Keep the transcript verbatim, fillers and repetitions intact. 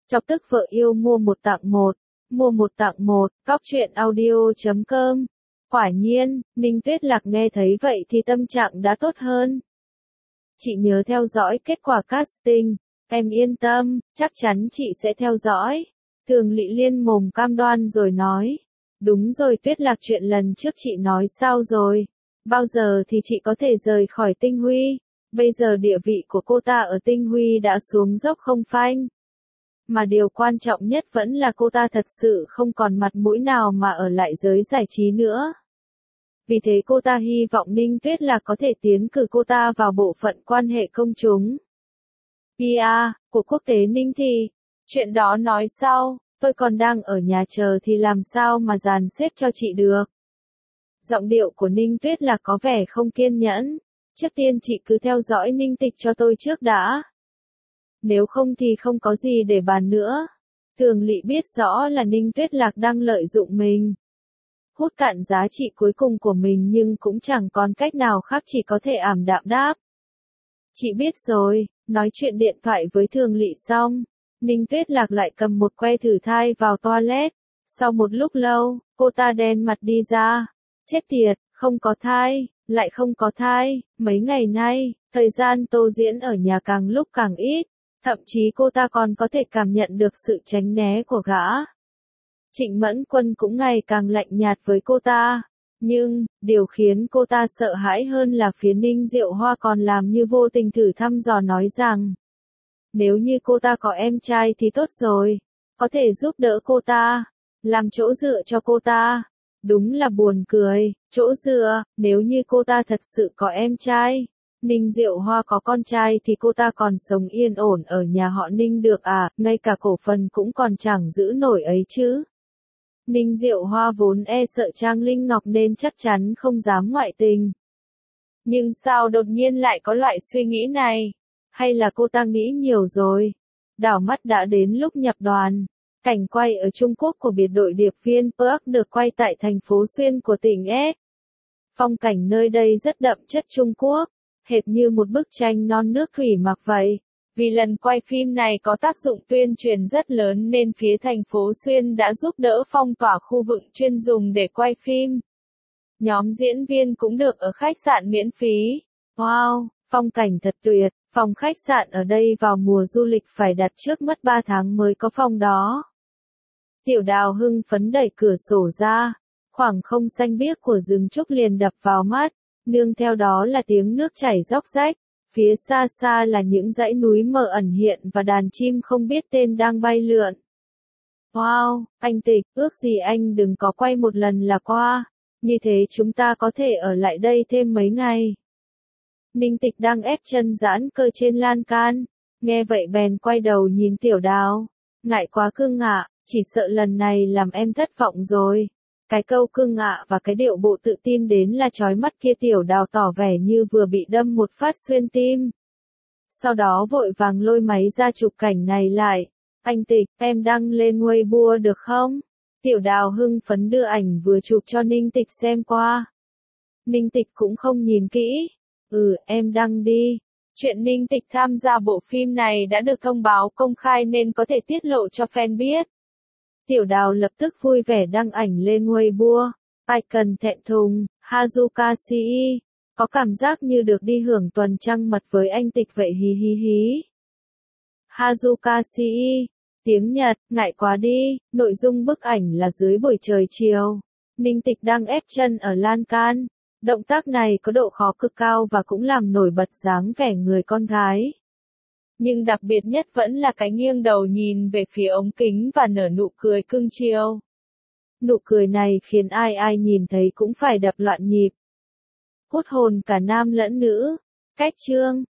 Chọc tức vợ yêu mua một tặng một, mua một tặng một, cóc truyện audio chấm com. Quả nhiên, Ninh Tuyết Lạc nghe thấy vậy thì tâm trạng đã tốt hơn. Chị nhớ theo dõi kết quả casting, em yên tâm, chắc chắn chị sẽ theo dõi. Thường Lị Liên mồm cam đoan rồi nói. Đúng rồi Tuyết Lạc, chuyện lần trước chị nói sao rồi? Bao giờ thì chị có thể rời khỏi Tinh Huy? Bây giờ địa vị của cô ta ở Tinh Huy đã xuống dốc không phanh. Mà điều quan trọng nhất vẫn là cô ta thật sự không còn mặt mũi nào mà ở lại giới giải trí nữa. Vì thế cô ta hy vọng Ninh Tuyết Lạc có thể tiến cử cô ta vào bộ phận quan hệ công chúng. pê e của Quốc tế Ninh thì, chuyện đó nói sau, tôi còn đang ở nhà chờ thì làm sao mà dàn xếp cho chị được. Giọng điệu của Ninh Tuyết Lạc có vẻ không kiên nhẫn. Trước tiên chị cứ theo dõi Ninh Tịch cho tôi trước đã. Nếu không thì không có gì để bàn nữa. Thường Lị biết rõ là Ninh Tuyết Lạc đang lợi dụng mình. Hút cạn giá trị cuối cùng của mình nhưng cũng chẳng còn cách nào khác, chỉ có thể ảm đạm đáp. Chị biết rồi. Nói chuyện điện thoại với Thường Lị xong, Ninh Tuyết Lạc lại cầm một que thử thai vào toilet. Sau một lúc lâu, cô ta đen mặt đi ra. Chết tiệt, không có thai, lại không có thai. Mấy ngày nay, thời gian Tô Diễn ở nhà càng lúc càng ít. Thậm chí cô ta còn có thể cảm nhận được sự tránh né của gã. Trịnh Mẫn Quân cũng ngày càng lạnh nhạt với cô ta. Nhưng, điều khiến cô ta sợ hãi hơn là phía Ninh Diệu Hoa còn làm như vô tình thử thăm dò nói rằng, nếu như cô ta có em trai thì tốt rồi, có thể giúp đỡ cô ta, làm chỗ dựa cho cô ta. Đúng là buồn cười, chỗ dựa, nếu như cô ta thật sự có em trai, Ninh Diệu Hoa có con trai thì cô ta còn sống yên ổn ở nhà họ Ninh được à, ngay cả cổ phần cũng còn chẳng giữ nổi ấy chứ. Ninh Diệu Hoa vốn e sợ Trang Linh Ngọc nên chắc chắn không dám ngoại tình. Nhưng sao đột nhiên lại có loại suy nghĩ này? Hay là cô ta nghĩ nhiều rồi? Đảo mắt đã đến lúc nhập đoàn. Cảnh quay ở Trung Quốc của biệt đội điệp viên Park được quay tại thành phố Xuyên của tỉnh S. Phong cảnh nơi đây rất đậm chất Trung Quốc, hệt như một bức tranh non nước thủy mặc vậy. Vì lần quay phim này có tác dụng tuyên truyền rất lớn nên phía thành phố Xuyên đã giúp đỡ phong tỏa khu vực chuyên dùng để quay phim. Nhóm diễn viên cũng được ở khách sạn miễn phí. Wow, phong cảnh thật tuyệt, phòng khách sạn ở đây vào mùa du lịch phải đặt trước mất ba tháng mới có phòng đó. Tiểu Đào hưng phấn đẩy cửa sổ ra, khoảng không xanh biếc của rừng trúc liền đập vào mắt, nương theo đó là tiếng nước chảy róc rách. Phía xa xa là những dãy núi mờ ẩn hiện và đàn chim không biết tên đang bay lượn. Wow, anh Tịch, ước gì anh đừng có quay một lần là qua, như thế chúng ta có thể ở lại đây thêm mấy ngày. Ninh Tịch đang ép chân giãn cơ trên lan can, nghe vậy bèn quay đầu nhìn Tiểu Đào. Ngại quá cưng ạ, chỉ sợ lần này làm em thất vọng rồi. Cái câu cưng ạ và cái điệu bộ tự tin đến là chói mắt kia Tiểu Đào tỏ vẻ như vừa bị đâm một phát xuyên tim. Sau đó vội vàng lôi máy ra chụp cảnh này lại. Anh Tịch, em đăng lên Weibo được không? Tiểu Đào hưng phấn đưa ảnh vừa chụp cho Ninh Tịch xem qua. Ninh Tịch cũng không nhìn kỹ. Ừ, em đăng đi. Chuyện Ninh Tịch tham gia bộ phim này đã được thông báo công khai nên có thể tiết lộ cho fan biết. Tiểu Đào lập tức vui vẻ đăng ảnh lên Weibo. Ai cần thẹn thùng, Hazuka Shii. Có cảm giác như được đi hưởng tuần trăng mật với anh Tịch vậy hí hí hí. Hazuka Shii. Tiếng Nhật, ngại quá đi. Nội dung bức ảnh là dưới buổi trời chiều. Ninh Tịch đang ép chân ở lan can. Động tác này có độ khó cực cao và cũng làm nổi bật dáng vẻ người con gái. Nhưng đặc biệt nhất vẫn là cái nghiêng đầu nhìn về phía ống kính và nở nụ cười cưng chiều. Nụ cười này khiến ai ai nhìn thấy cũng phải đập loạn nhịp. Hút hồn cả nam lẫn nữ. Cách chương